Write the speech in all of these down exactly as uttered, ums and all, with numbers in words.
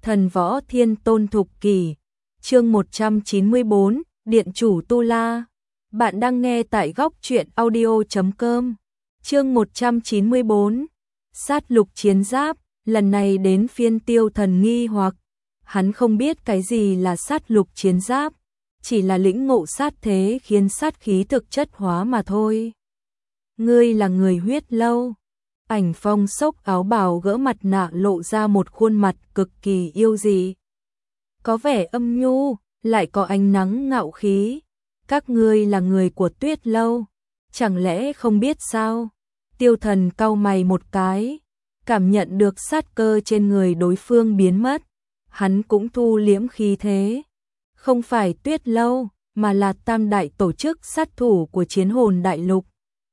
Thần võ thiên tôn thục kỷ, chương một trăm chín mươi bốn, Điện chủ Tu La. Bạn đang nghe tại góc truyện audio chấm com. Chương một trăm chín mươi bốn, sát lục chiến giáp, lần này đến phiên Tiêu Thần nghi hoặc, hắn không biết cái gì là sát lục chiến giáp, chỉ là lĩnh ngộ sát thế khiến sát khí thực chất hóa mà thôi. Ngươi là người Huyết Lâu. Ảnh Phong xốc áo bào gỡ mặt nạ lộ ra một khuôn mặt cực kỳ yêu dị. Có vẻ âm nhu, lại có ánh nắng ngạo khí. Các ngươi là người của Tuyết Lâu, chẳng lẽ không biết sao? Tiêu Thần cau mày một cái, cảm nhận được sát cơ trên người đối phương biến mất. Hắn cũng thu liễm khí thế. Không phải Tuyết Lâu, mà là tam đại tổ chức sát thủ của Chiến Hồn Đại Lục.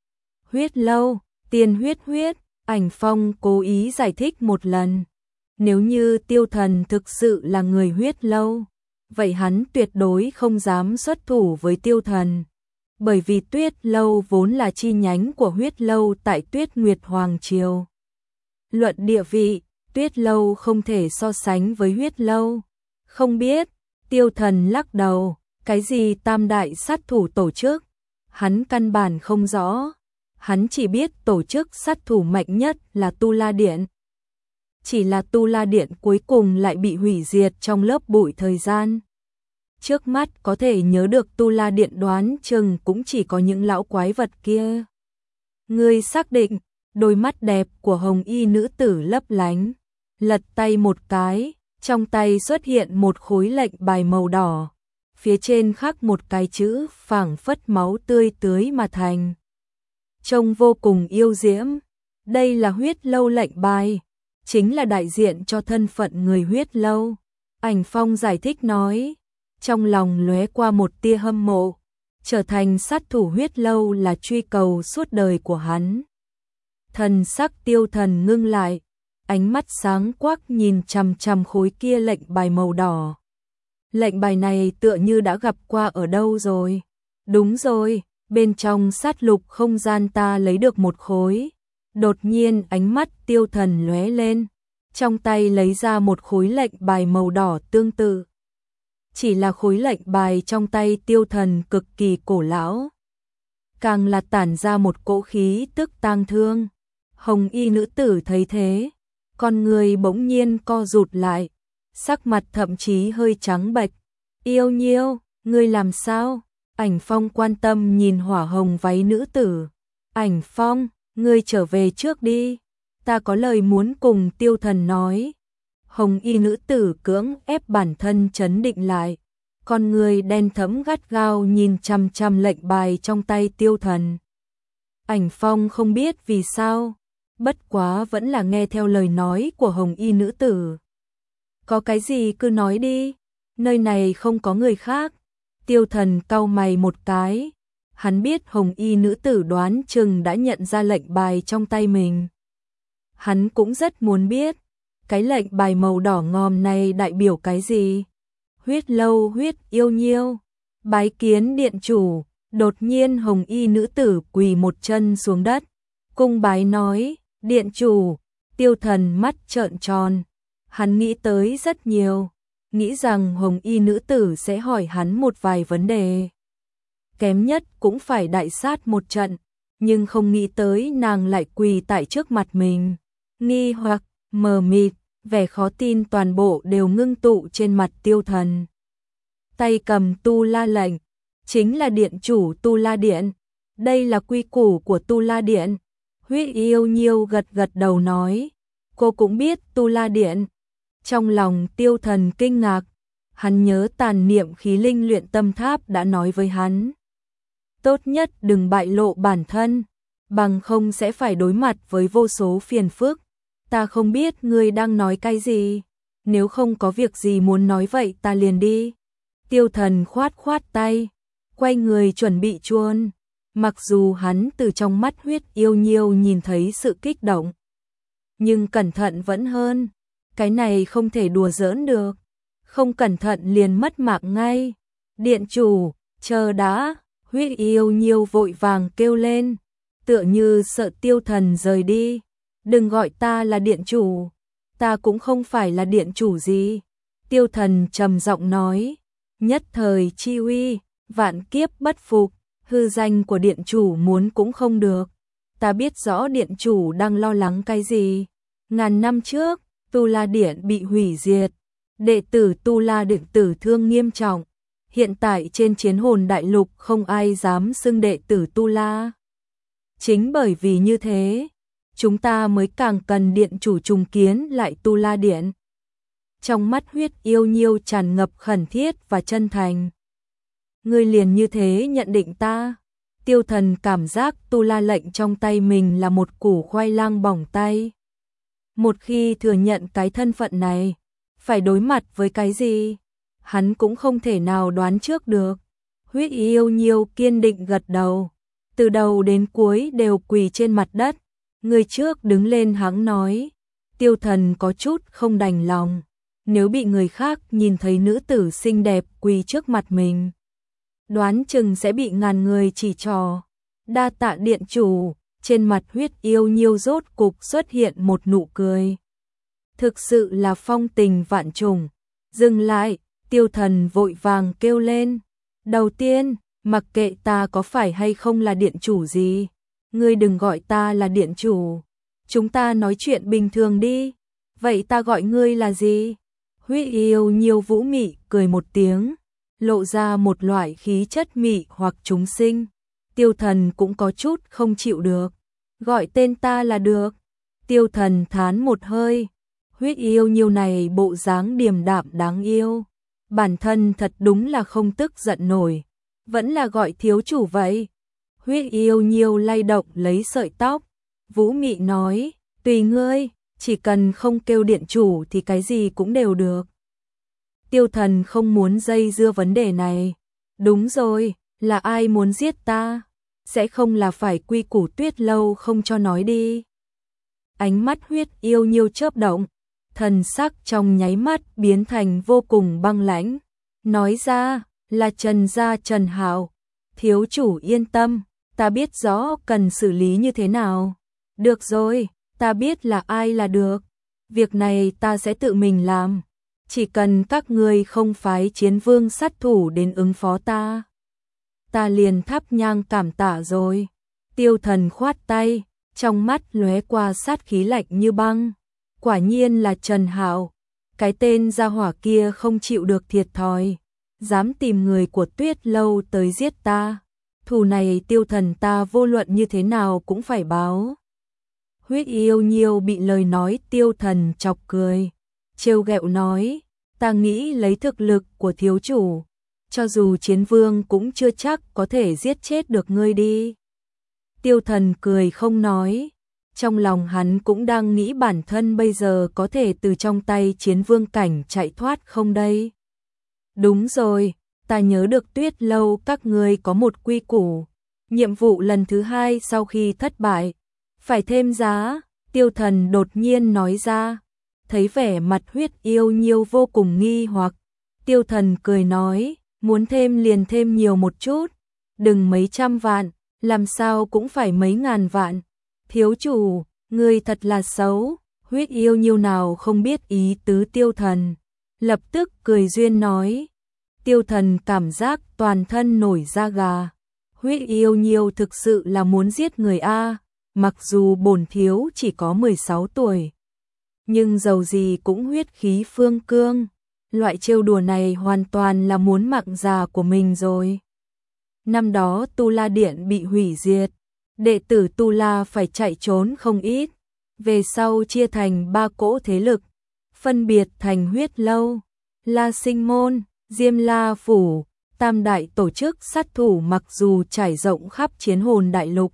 Huyết Lâu, Tiên huyết huyết. Ảnh Phong cố ý giải thích một lần. Nếu như Tiêu Thần thực sự là người Huyết Lâu, vậy hắn tuyệt đối không dám xuất thủ với Tiêu Thần. Bởi vì Tuyết Lâu vốn là chi nhánh của Huyết Lâu tại Tuyết Nguyệt Hoàng Triều. Luận địa vị, Tuyết Lâu không thể so sánh với Huyết Lâu. Không biết, Tiêu Thần lắc đầu, cái gì tam đại sát thủ tổ chức, hắn căn bản không rõ. Hắn chỉ biết tổ chức sát thủ mạnh nhất là Tu La Điện. Chỉ là Tu La Điện cuối cùng lại bị hủy diệt trong lớp bụi thời gian. Trước mắt có thể nhớ được Tu La Điện đoán chừng cũng chỉ có những lão quái vật kia. Ngươi xác định, đôi mắt đẹp của hồng y nữ tử lấp lánh. Lật tay một cái, trong tay xuất hiện một khối lệnh bài màu đỏ. Phía trên khắc một cái chữ phảng phất máu tươi tưới mà thành. Trông vô cùng yêu diễm. Đây là Huyết Lâu lệnh bài, chính là đại diện cho thân phận người Huyết Lâu. Ảnh Phong giải thích nói, trong lòng lóe qua một tia hâm mộ, trở thành sát thủ Huyết Lâu là truy cầu suốt đời của hắn. Thần sắc Tiêu Thần ngưng lại, ánh mắt sáng quắc nhìn chằm chằm khối kia lệnh bài màu đỏ. Lệnh bài này tựa như đã gặp qua ở đâu rồi. Đúng rồi. Bên trong sát lục không gian ta lấy được một khối. Đột nhiên ánh mắt Tiêu Thần lóe lên, trong tay lấy ra một khối lệnh bài màu đỏ tương tự. Chỉ là khối lệnh bài trong tay Tiêu Thần cực kỳ cổ lão, càng là tản ra một cỗ khí tức tang thương. Hồng y nữ tử thấy thế, con người bỗng nhiên co rụt lại, sắc mặt thậm chí hơi trắng bệch. Yêu Nhiêu, ngươi làm sao? Ảnh Phong quan tâm nhìn hỏa hồng váy nữ tử. Ảnh Phong, ngươi trở về trước đi. Ta có lời muốn cùng Tiêu Thần nói. Hồng y nữ tử cưỡng ép bản thân trấn định lại. Con người đen thẫm gắt gao nhìn chằm chằm lệnh bài trong tay Tiêu Thần. Ảnh Phong không biết vì sao, bất quá vẫn là nghe theo lời nói của hồng y nữ tử. Có cái gì cứ nói đi, nơi này không có người khác. Tiêu Thần cau mày một cái, hắn biết hồng y nữ tử đoán chừng đã nhận ra lệnh bài trong tay mình. Hắn cũng rất muốn biết, cái lệnh bài màu đỏ ngòm này đại biểu cái gì? Huyết Lâu Huyết Yêu Nhiêu, bái kiến điện chủ. Đột nhiên hồng y nữ tử quỳ một chân xuống đất, cung bái nói, điện chủ. Tiêu Thần mắt trợn tròn, hắn nghĩ tới rất nhiều. Nghĩ rằng hồng y nữ tử sẽ hỏi hắn một vài vấn đề. Kém nhất cũng phải đại sát một trận, nhưng không nghĩ tới nàng lại quỳ tại trước mặt mình. Nghi hoặc, mờ mịt, vẻ khó tin toàn bộ đều ngưng tụ trên mặt Tiêu Thần. Tay cầm Tu La lệnh, chính là điện chủ Tu La Điện. Đây là quy củ của Tu La Điện. Huyết Yêu Nhiêu gật gật đầu nói, cô cũng biết Tu La Điện. Trong lòng Tiêu Thần kinh ngạc, hắn nhớ tàn niệm khí linh luyện tâm tháp đã nói với hắn. Tốt nhất đừng bại lộ bản thân, bằng không sẽ phải đối mặt với vô số phiền phức. Ta không biết ngươi đang nói cái gì, nếu không có việc gì muốn nói vậy ta liền đi. Tiêu Thần khoát khoát tay, quay người chuẩn bị chuôn. Mặc dù hắn từ trong mắt Huyết Yêu Nhiêu nhìn thấy sự kích động, nhưng cẩn thận vẫn hơn. Cái này không thể đùa giỡn được, không cẩn thận liền mất mạng ngay. Điện chủ, chờ đã. Huyết Yêu Nhiêu vội vàng kêu lên, tựa như sợ Tiêu Thần rời đi. Đừng gọi ta là điện chủ. ta cũng không phải là điện chủ gì. Tiêu Thần trầm giọng nói, nhất thời chi uy, vạn kiếp bất phục, hư danh của điện chủ muốn cũng không được. Ta biết rõ điện chủ đang lo lắng cái gì. Ngàn năm trước, Tu La Điện bị hủy diệt, đệ tử Tu La Điện tử thương nghiêm trọng. Hiện tại trên chiến hồn đại lục không ai dám xưng đệ tử Tu La. Chính bởi vì như thế, chúng ta mới càng cần điện chủ trùng kiến lại Tu La Điện. Trong mắt Huyết Yêu Nhiêu tràn ngập khẩn thiết và chân thành. Ngươi liền như thế nhận định ta? Tiêu Thần cảm giác Tu La lệnh trong tay mình là một củ khoai lang bỏng tay. Một khi thừa nhận cái thân phận này, phải đối mặt với cái gì? Hắn cũng không thể nào đoán trước được. Huyết Yêu Nhiêu kiên định gật đầu, từ đầu đến cuối đều quỳ trên mặt đất. Người trước đứng lên hắng nói. Tiêu Thần có chút không đành lòng, nếu bị người khác nhìn thấy nữ tử xinh đẹp quỳ trước mặt mình, đoán chừng sẽ bị ngàn người chỉ trỏ. Đa tạ điện chủ. Trên mặt Huyết Yêu Nhiêu rốt cục xuất hiện một nụ cười. Thực sự là phong tình vạn trùng. Dừng lại, Tiêu Thần vội vàng kêu lên. Đầu tiên, mặc kệ ta có phải hay không là điện chủ gì, ngươi đừng gọi ta là điện chủ. Chúng ta nói chuyện bình thường đi. Vậy ta gọi ngươi là gì? Huyết Yêu Nhiêu vũ mị cười một tiếng, lộ ra một loại khí chất mị hoặc chúng sinh. Tiêu Thần cũng có chút không chịu được. Gọi tên ta là được. Tiêu Thần thán một hơi. Huyết Yêu Nhiêu này bộ dáng điềm đạm đáng yêu. Bản thân thật đúng là không tức giận nổi. Vẫn là gọi thiếu chủ vậy. Huyết Yêu Nhiêu lay động lấy sợi tóc. Vũ mị nói, tùy ngươi, chỉ cần không kêu điện chủ thì cái gì cũng đều được. Tiêu Thần không muốn dây dưa vấn đề này. Đúng rồi, là ai muốn giết ta? Sẽ không là phải quy củ Tuyết Lâu không cho nói đi. Ánh mắt Huyết Yêu Nhiêu chớp động, thần sắc trong nháy mắt biến thành vô cùng băng lãnh. Nói ra, là Trần gia Trần Hạo. Thiếu chủ yên tâm, ta biết rõ cần xử lý như thế nào. Được rồi, ta biết là ai là được. Việc này ta sẽ tự mình làm. Chỉ cần các ngươi không phái chiến vương sát thủ đến ứng phó ta, ta liền thắp nhang cảm tạ rồi. Tiêu Thần khoát tay, trong mắt lóe qua sát khí lạnh như băng. Quả nhiên là Trần Hạo. Cái tên gia hỏa kia không chịu được thiệt thòi, dám tìm người của Tuyết Lâu tới giết ta. Thù này Tiêu Thần ta vô luận như thế nào cũng phải báo. Huyết Yêu Nhiêu bị lời nói Tiêu Thần chọc cười, trêu ghẹo nói, ta nghĩ lấy thực lực của thiếu chủ, cho dù chiến vương cũng chưa chắc có thể giết chết được ngươi đi. Tiêu Thần cười không nói, trong lòng hắn cũng đang nghĩ bản thân bây giờ có thể từ trong tay chiến vương cảnh chạy thoát không đây. Đúng rồi, ta nhớ được Tuyết Lâu các ngươi có một quy củ, nhiệm vụ lần thứ hai sau khi thất bại, phải thêm giá. Tiêu Thần đột nhiên nói ra, thấy vẻ mặt Huyết Yêu Nhiêu vô cùng nghi hoặc. Tiêu Thần cười nói, muốn thêm liền thêm nhiều một chút, đừng mấy trăm vạn, làm sao cũng phải mấy ngàn vạn. Thiếu chủ, ngươi thật là xấu. Huyết Yêu Nhiêu nào không biết ý tứ Tiêu Thần, lập tức cười duyên nói. Tiêu Thần cảm giác toàn thân nổi da gà. Huyết Yêu Nhiêu thực sự là muốn giết người a. Mặc dù bổn thiếu chỉ có mười sáu tuổi, nhưng dầu gì cũng huyết khí phương cương. Loại trêu đùa này hoàn toàn là muốn mạng già của mình rồi. Năm đó Tu La Điện bị hủy diệt, đệ tử Tu La phải chạy trốn không ít. Về sau chia thành ba cỗ thế lực, phân biệt thành Huyết Lâu, La Sinh Môn, Diêm La Phủ. Tam đại tổ chức sát thủ mặc dù trải rộng khắp chiến hồn đại lục,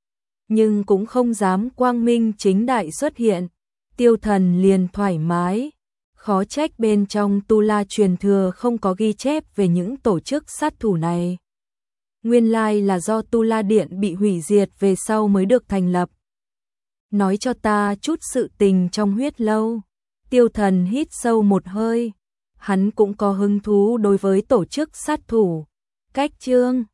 nhưng cũng không dám quang minh chính đại xuất hiện. Tiêu Thần liền thoải mái, khó trách bên trong Tu La truyền thừa không có ghi chép về những tổ chức sát thủ này. Nguyên lai là do Tu La Điện bị hủy diệt về sau mới được thành lập. Nói cho ta chút sự tình trong Huyết Lâu. Tiêu Thần hít sâu một hơi, hắn cũng có hứng thú đối với tổ chức sát thủ. Cách chương